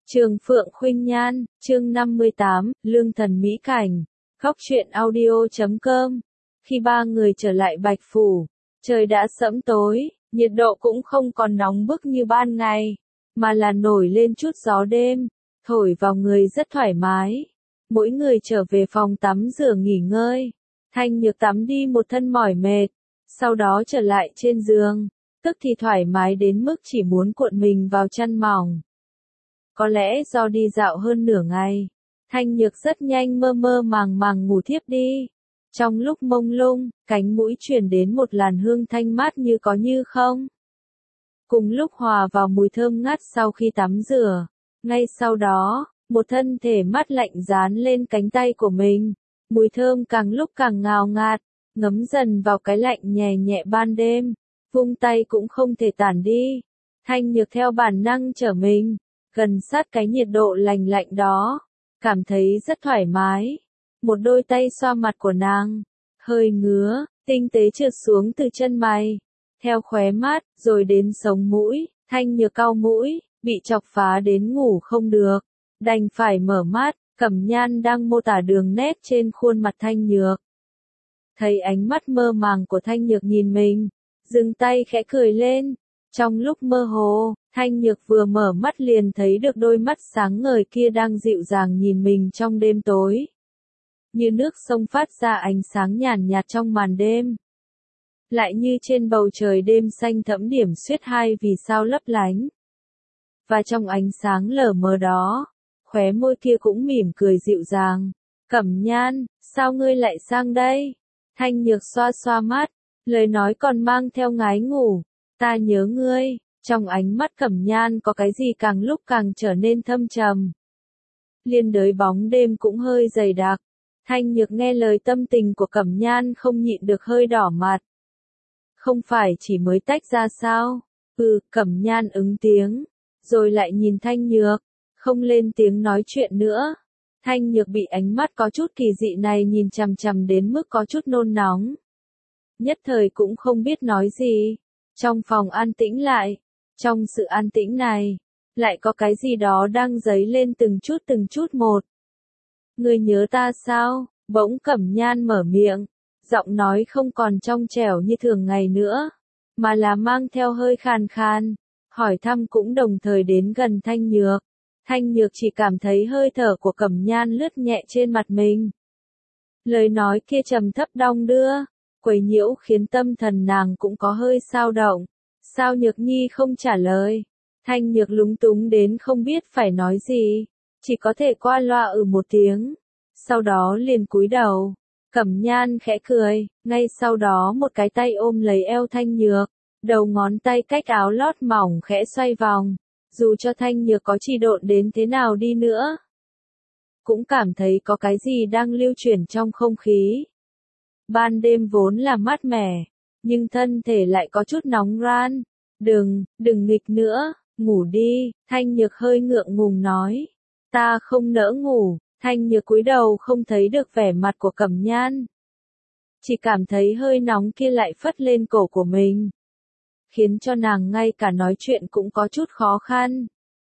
Trường Phượng Khuynh Nhan, chương 58, Lương Thần Mỹ Cảnh, Góc truyện audio.com. Khi ba người trở lại Bạch Phủ, trời đã sẫm tối, nhiệt độ cũng không còn nóng bức như ban ngày, mà là nổi lên chút gió đêm, thổi vào người rất thoải mái. Mỗi người trở về phòng tắm rửa nghỉ ngơi. Thanh Nhược tắm đi một thân mỏi mệt, sau đó trở lại trên giường, tức thì thoải mái đến mức chỉ muốn cuộn mình vào chăn mỏng. Có lẽ do đi dạo hơn nửa ngày, Thanh Nhược rất nhanh mơ mơ màng màng ngủ thiếp đi. Trong lúc mông lung, cánh mũi truyền đến một làn hương thanh mát như có như không. Cùng lúc hòa vào mùi thơm ngát sau khi tắm rửa, ngay sau đó, một thân thể mát lạnh dán lên cánh tay của mình. Mùi thơm càng lúc càng ngào ngạt, ngấm dần vào cái lạnh nhẹ nhẹ ban đêm, vung tay cũng không thể tản đi. Thanh Nhược theo bản năng trở mình gần sát cái nhiệt độ lành lạnh đó, cảm thấy rất thoải mái. Một đôi tay xoa mặt của nàng, hơi ngứa, tinh tế trượt xuống từ chân mày, theo khóe mắt, rồi đến sống mũi. Thanh Nhược cau mũi, bị chọc phá đến ngủ không được, đành phải mở mắt. Cẩm Nhan đang mô tả đường nét trên khuôn mặt Thanh Nhược. Thấy ánh mắt mơ màng của Thanh Nhược nhìn mình, dừng tay khẽ cười lên. Trong lúc mơ hồ, Thanh Nhược vừa mở mắt liền thấy được đôi mắt sáng ngời kia đang dịu dàng nhìn mình trong đêm tối. Như nước sông phát ra ánh sáng nhàn nhạt trong màn đêm. Lại như trên bầu trời đêm xanh thẫm điểm xuyết hai vì sao lấp lánh. Và trong ánh sáng lờ mờ đó, khóe môi kia cũng mỉm cười dịu dàng. Cẩm Nhan, sao ngươi lại sang đây? Thanh Nhược xoa xoa mắt, lời nói còn mang theo ngái ngủ. Ta nhớ ngươi. Trong ánh mắt Cẩm Nhan có cái gì càng lúc càng trở nên thâm trầm. Liên đới bóng đêm cũng hơi dày đặc. Thanh Nhược nghe lời tâm tình của Cẩm Nhan không nhịn được hơi đỏ mặt. Không phải chỉ mới tách ra sao? Cẩm Nhan ứng tiếng, rồi lại nhìn Thanh Nhược, không lên tiếng nói chuyện nữa. Thanh Nhược bị ánh mắt có chút kỳ dị này nhìn chằm chằm đến mức có chút nôn nóng. Nhất thời cũng không biết nói gì. Trong phòng an tĩnh lại. Trong sự an tĩnh này, lại có cái gì đó đang dấy lên từng chút một. Ngươi nhớ ta sao? Bỗng Cẩm Nhan mở miệng, giọng nói không còn trong trẻo như thường ngày nữa, mà là mang theo hơi khàn khàn, hỏi thăm cũng đồng thời đến gần Thanh Nhược. Thanh Nhược chỉ cảm thấy hơi thở của Cẩm Nhan lướt nhẹ trên mặt mình. Lời nói kia trầm thấp đong đưa, quấy nhiễu khiến tâm thần nàng cũng có hơi xao động. Sao Nhược Nhi không trả lời? Thanh Nhược lúng túng đến không biết phải nói gì, chỉ có thể qua loa một tiếng. Sau đó liền cúi đầu. Cẩm Nhan khẽ cười, ngay sau đó một cái tay ôm lấy eo Thanh Nhược, đầu ngón tay cách áo lót mỏng khẽ xoay vòng. Dù cho Thanh Nhược có trì độn đến thế nào đi nữa, cũng cảm thấy có cái gì đang lưu chuyển trong không khí. Ban đêm vốn là mát mẻ, nhưng thân thể lại có chút nóng ran. Đừng nghịch nữa, ngủ đi. Thanh Nhược hơi ngượng ngùng nói. Ta không nỡ ngủ. Thanh Nhược cúi đầu không thấy được vẻ mặt của Cẩm Nhan, chỉ cảm thấy hơi nóng kia lại phất lên cổ của mình, khiến cho nàng ngay cả nói chuyện cũng có chút khó khăn.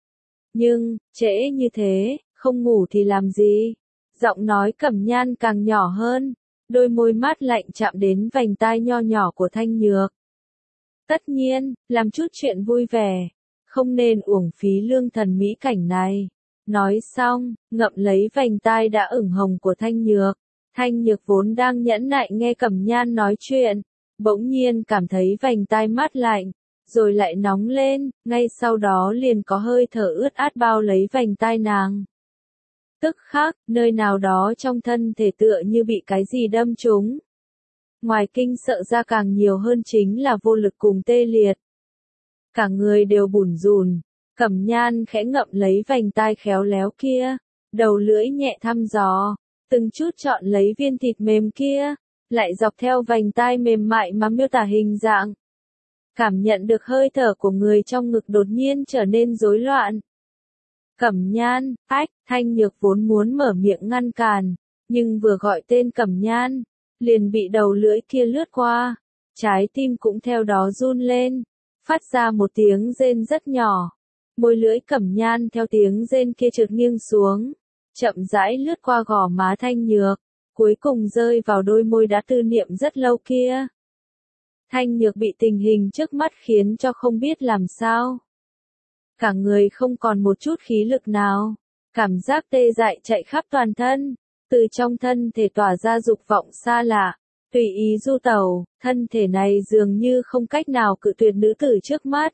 Nhưng, trễ như thế, không ngủ thì làm gì? Giọng nói Cẩm Nhan càng nhỏ hơn, đôi môi mát lạnh chạm đến vành tai nho nhỏ của Thanh Nhược. Tất nhiên, làm chút chuyện vui vẻ, không nên uổng phí lương thần mỹ cảnh này. Nói xong, ngậm lấy vành tai đã ửng hồng của Thanh Nhược. Thanh Nhược vốn đang nhẫn nại nghe Cẩm Nhan nói chuyện, bỗng nhiên cảm thấy vành tai mát lạnh, rồi lại nóng lên, ngay sau đó liền có hơi thở ướt át bao lấy vành tai nàng. Tức khắc, nơi nào đó trong thân thể tựa như bị cái gì đâm trúng. Ngoài kinh sợ ra càng nhiều hơn chính là vô lực cùng tê liệt. Cả người đều bủn rủn. Cẩm Nhan khẽ ngậm lấy vành tai khéo léo kia, đầu lưỡi nhẹ thăm dò, từng chút chọn lấy viên thịt mềm kia, lại dọc theo vành tai mềm mại mà miêu tả hình dạng. Cảm nhận được hơi thở của người trong ngực đột nhiên trở nên rối loạn. Cẩm Nhan, Thanh Nhược vốn muốn mở miệng ngăn cản, nhưng vừa gọi tên Cẩm Nhan, liền bị đầu lưỡi kia lướt qua, trái tim cũng theo đó run lên, phát ra một tiếng rên rất nhỏ. Môi lưỡi Cẩm Nhan theo tiếng rên kia trượt nghiêng xuống, chậm rãi lướt qua gò má Thanh Nhược, cuối cùng rơi vào đôi môi đã tư niệm rất lâu kia. Thanh Nhược bị tình hình trước mắt khiến cho không biết làm sao. Cả người không còn một chút khí lực nào, cảm giác tê dại chạy khắp toàn thân, từ trong thân thể tỏa ra dục vọng xa lạ, tùy ý du tẩu, thân thể này dường như không cách nào cự tuyệt nữ tử trước mắt.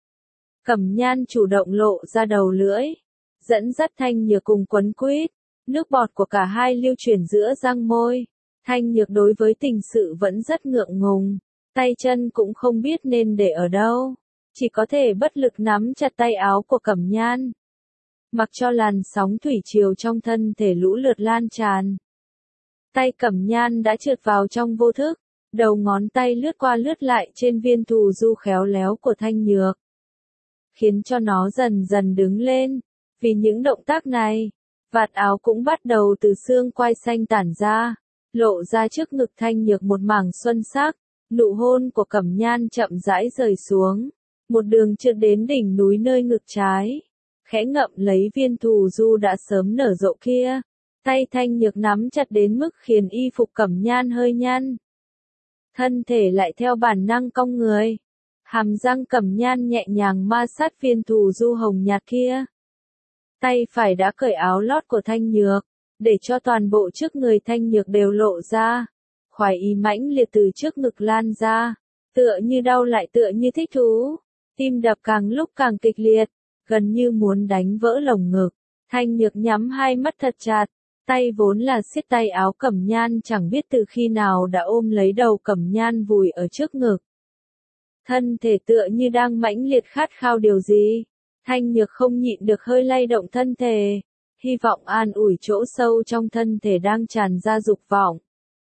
Cẩm Nhan chủ động lộ ra đầu lưỡi, dẫn dắt Thanh Nhược cùng quấn quýt, nước bọt của cả hai lưu chuyển giữa răng môi. Thanh Nhược đối với tình sự vẫn rất ngượng ngùng, tay chân cũng không biết nên để ở đâu, chỉ có thể bất lực nắm chặt tay áo của Cẩm Nhan. Mặc cho làn sóng thủy triều trong thân thể lũ lượt lan tràn. Tay Cẩm Nhan đã trượt vào trong vô thức, đầu ngón tay lướt qua lướt lại trên viên thù du khéo léo của Thanh Nhược, khiến cho nó dần dần đứng lên. Vì những động tác này, vạt áo cũng bắt đầu từ xương quai xanh tản ra, lộ ra trước ngực Thanh Nhược một mảng xuân sắc. Nụ hôn của Cẩm Nhan chậm rãi rời xuống, một đường trượt đến đỉnh núi nơi ngực trái, khẽ ngậm lấy viên thù du đã sớm nở rộ kia. Tay Thanh Nhược nắm chặt đến mức khiến y phục Cẩm Nhan hơi nhăn. Thân thể lại theo bản năng cong người. Hàm răng Cẩm Nhan nhẹ nhàng ma sát viên thù du hồng nhạt kia. Tay phải đã cởi áo lót của Thanh Nhược, để cho toàn bộ trước người Thanh Nhược đều lộ ra. Khoái ý mãnh liệt từ trước ngực lan ra, tựa như đau lại tựa như thích thú. Tim đập càng lúc càng kịch liệt, gần như muốn đánh vỡ lồng ngực. Thanh Nhược nhắm hai mắt thật chặt, tay vốn là siết tay áo Cẩm Nhan chẳng biết từ khi nào đã ôm lấy đầu Cẩm Nhan vùi ở trước ngực. Thân thể tựa như đang mãnh liệt khát khao điều gì. Thanh Nhược không nhịn được hơi lay động thân thể, hy vọng an ủi chỗ sâu trong thân thể đang tràn ra dục vọng.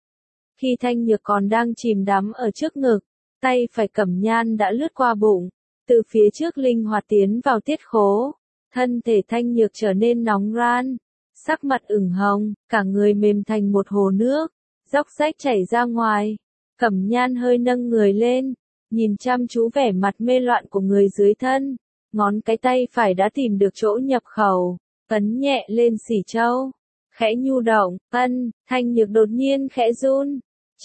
Khi Thanh Nhược còn đang chìm đắm ở trước ngực, tay phải Cẩm Nhan đã lướt qua bụng, từ phía trước linh hoạt tiến vào tiết khố. Thân thể Thanh Nhược trở nên nóng ran, sắc mặt ửng hồng, cả người mềm thành một hồ nước, róc rách chảy ra ngoài. Cẩm Nhan hơi nâng người lên, nhìn chăm chú vẻ mặt mê loạn của người dưới thân. Ngón cái tay phải đã tìm được chỗ nhập khẩu, ấn nhẹ lên xỉ châu. Khẽ nhu động, Thanh Nhược đột nhiên khẽ run.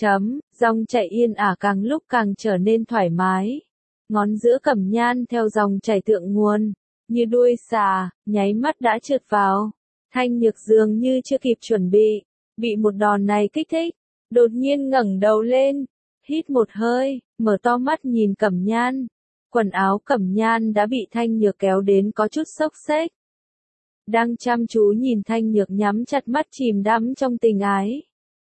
Dòng chảy yên ả càng lúc càng trở nên thoải mái. Ngón giữa Cẩm Nhan theo dòng chảy thượng nguồn, như đuôi xà, nháy mắt đã trượt vào. Thanh Nhược dường như chưa kịp chuẩn bị một đòn này kích thích, đột nhiên ngẩng đầu lên, hít một hơi, mở to mắt nhìn Cẩm Nhan. Quần áo Cẩm Nhan đã bị Thanh Nhược kéo đến có chút xốc xếch. Đang chăm chú nhìn Thanh Nhược nhắm chặt mắt chìm đắm trong tình ái.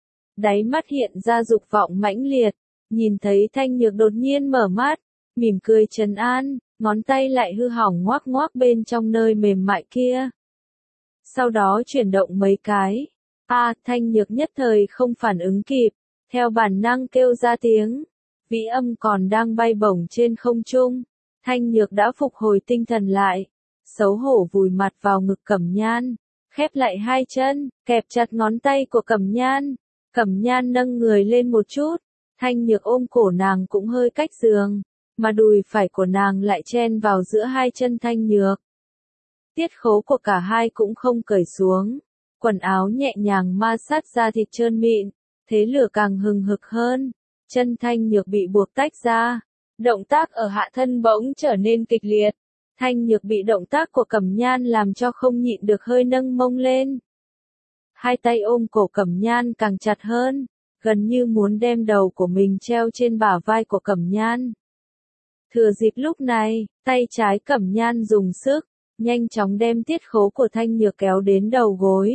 Đáy mắt hiện ra dục vọng mãnh liệt, nhìn thấy Thanh Nhược đột nhiên mở mắt, mỉm cười trấn an, ngón tay lại hư hỏng ngoác ngoác bên trong nơi mềm mại kia. Sau đó chuyển động mấy cái. Thanh Nhược nhất thời không phản ứng kịp, theo bản năng kêu ra tiếng. Vĩ âm còn đang bay bổng trên không trung. Thanh Nhược đã phục hồi tinh thần lại, xấu hổ vùi mặt vào ngực Cẩm Nhan, khép lại hai chân, kẹp chặt ngón tay của Cẩm Nhan. Cẩm Nhan nâng người lên một chút, Thanh Nhược ôm cổ nàng cũng hơi cách giường, mà đùi phải của nàng lại chen vào giữa hai chân Thanh Nhược. Tiết khố của cả hai cũng không cởi xuống, quần áo nhẹ nhàng ma sát da thịt trơn mịn, thế lửa càng hừng hực hơn. Chân Thanh Nhược bị buộc tách ra, động tác ở hạ thân bỗng trở nên kịch liệt. Thanh Nhược bị động tác của Cẩm Nhan làm cho không nhịn được hơi nâng mông lên. Hai tay ôm cổ Cẩm Nhan càng chặt hơn, gần như muốn đem đầu của mình treo trên bả vai của Cẩm Nhan. Thừa dịp lúc này, tay trái Cẩm Nhan dùng sức, nhanh chóng đem tiết khố của Thanh Nhược kéo đến đầu gối.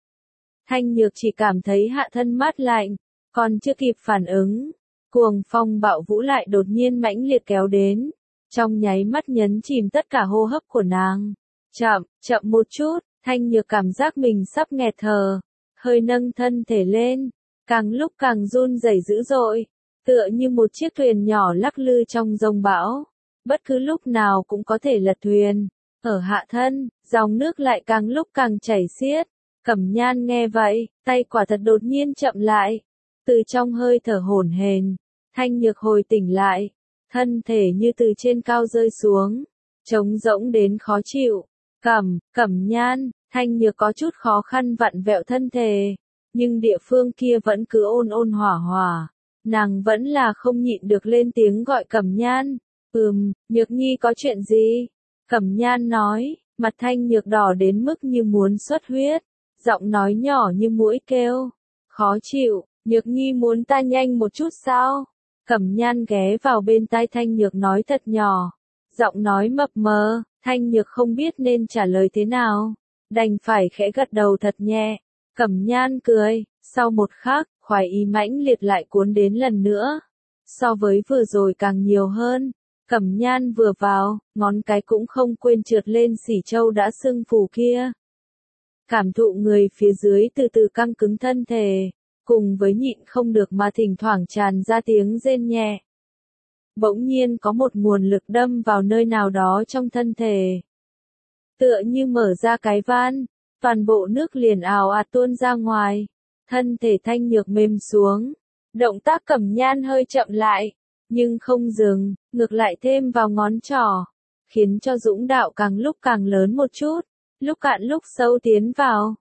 Thanh Nhược chỉ cảm thấy hạ thân mát lạnh, còn chưa kịp phản ứng, cuồng phong bạo vũ lại đột nhiên mãnh liệt kéo đến, trong nháy mắt nhấn chìm tất cả hô hấp của nàng. Chậm một chút, Thanh Nhược cảm giác mình sắp nghẹt thở, hơi nâng thân thể lên, càng lúc càng run rẩy dữ dội, tựa như một chiếc thuyền nhỏ lắc lư trong dông bão, bất cứ lúc nào cũng có thể lật thuyền. Ở hạ thân, dòng nước lại càng lúc càng chảy xiết. Cẩm Nhan nghe vậy, tay quả thật đột nhiên chậm lại. Từ trong hơi thở hổn hển, Thanh Nhược hồi tỉnh lại, thân thể như từ trên cao rơi xuống, trống rỗng đến khó chịu. Cẩm Nhan, Thanh Nhược có chút khó khăn vặn vẹo thân thể, nhưng địa phương kia vẫn cứ ôn ôn hòa hòa. Nàng vẫn là không nhịn được lên tiếng gọi Cẩm Nhan. Nhược Nhi có chuyện gì? Cẩm Nhan nói, mặt Thanh Nhược đỏ đến mức như muốn xuất huyết, giọng nói nhỏ như muỗi kêu. Khó chịu, Nhược Nhi muốn ta nhanh một chút sao? Cẩm Nhan ghé vào bên tai Thanh Nhược nói thật nhỏ, giọng nói mập mờ. Thanh Nhược không biết nên trả lời thế nào, đành phải khẽ gật đầu thật nhẹ. Cẩm Nhan cười, sau một khắc, khoái ý mãnh liệt lại cuốn đến lần nữa. So với vừa rồi càng nhiều hơn. Cẩm Nhan vừa vào, ngón cái cũng không quên trượt lên xỉ châu đã sưng phù kia. Cảm thụ người phía dưới từ từ căng cứng thân thể, cùng với nhịn không được mà thỉnh thoảng tràn ra tiếng rên nhẹ. Bỗng nhiên có một nguồn lực đâm vào nơi nào đó trong thân thể. Tựa như mở ra cái van, toàn bộ nước liền ào ạt tuôn ra ngoài. Thân thể Thanh Nhược mềm xuống. Động tác Cẩm Nhan hơi chậm lại, nhưng không dừng, ngược lại thêm vào ngón trỏ, khiến cho dũng đạo càng lúc càng lớn một chút, lúc cạn lúc sâu tiến vào.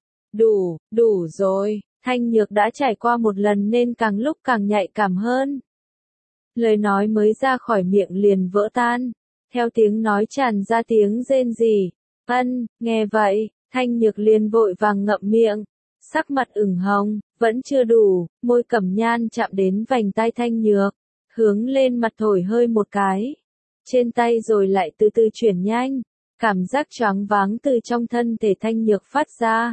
Đủ rồi, Thanh Nhược đã trải qua một lần nên càng lúc càng nhạy cảm hơn. Lời nói mới ra khỏi miệng liền vỡ tan, theo tiếng nói tràn ra tiếng rên rỉ. Nghe vậy, Thanh Nhược liền vội vàng ngậm miệng, sắc mặt ửng hồng, vẫn chưa đủ, môi Cẩm Nhan chạm đến vành tai Thanh Nhược, hướng lên mặt thổi hơi một cái, trên tay rồi lại từ từ chuyển nhanh, cảm giác choáng váng từ trong thân thể Thanh Nhược phát ra.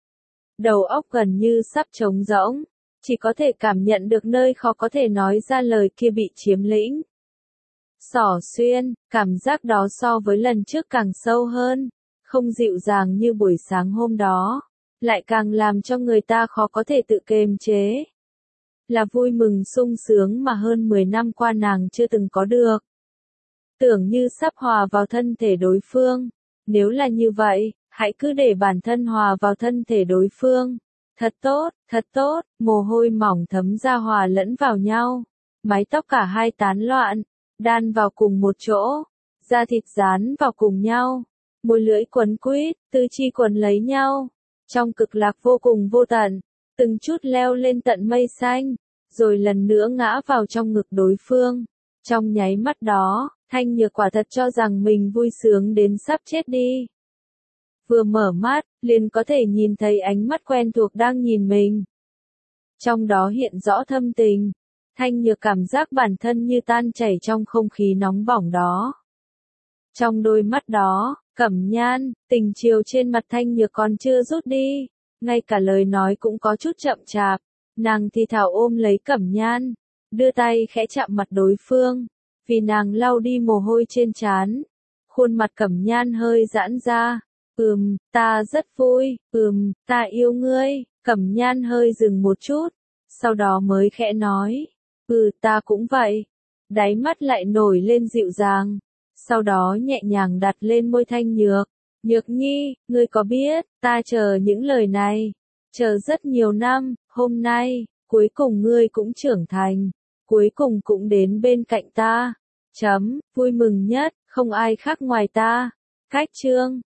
Đầu óc gần như sắp trống rỗng, chỉ có thể cảm nhận được nơi khó có thể nói ra lời kia bị chiếm lĩnh. Xỏ xuyên, cảm giác đó so với lần trước càng sâu hơn, không dịu dàng như buổi sáng hôm đó, lại càng làm cho người ta khó có thể tự kiềm chế. Là vui mừng sung sướng mà hơn 10 năm qua nàng chưa từng có được. Tưởng như sắp hòa vào thân thể đối phương. Nếu là như vậy, hãy cứ để bản thân hòa vào thân thể đối phương. Thật tốt, mồ hôi mỏng thấm ra hòa lẫn vào nhau. Mái tóc cả hai tán loạn, đan vào cùng một chỗ. Da thịt dán vào cùng nhau. Môi lưỡi quấn quýt, tứ chi quấn lấy nhau. Trong cực lạc vô cùng vô tận, từng chút leo lên tận mây xanh, rồi lần nữa ngã vào trong ngực đối phương. Trong nháy mắt đó, Thanh Nhược quả thật cho rằng mình vui sướng đến sắp chết đi. Vừa mở mắt, liền có thể nhìn thấy ánh mắt quen thuộc đang nhìn mình. Trong đó hiện rõ thâm tình. Thanh Nhược cảm giác bản thân như tan chảy trong không khí nóng bỏng đó. Trong đôi mắt đó, Cẩm Nhan, tình chiều trên mặt Thanh Nhược còn chưa rút đi, ngay cả lời nói cũng có chút chậm chạp. Nàng thì thào ôm lấy Cẩm Nhan, đưa tay khẽ chạm mặt đối phương, vì nàng lau đi mồ hôi trên trán. Khuôn mặt Cẩm Nhan hơi giãn ra. Ta rất vui, ta yêu ngươi. Cẩm Nhan hơi dừng một chút, sau đó mới khẽ nói, ta cũng vậy. Đáy mắt lại nổi lên dịu dàng, sau đó nhẹ nhàng đặt lên môi Thanh Nhược. Nhược Nhi, ngươi có biết, ta chờ những lời này, chờ rất nhiều năm, hôm nay, cuối cùng ngươi cũng trưởng thành, cuối cùng cũng đến bên cạnh ta. Vui mừng nhất, không ai khác ngoài ta. Cách chương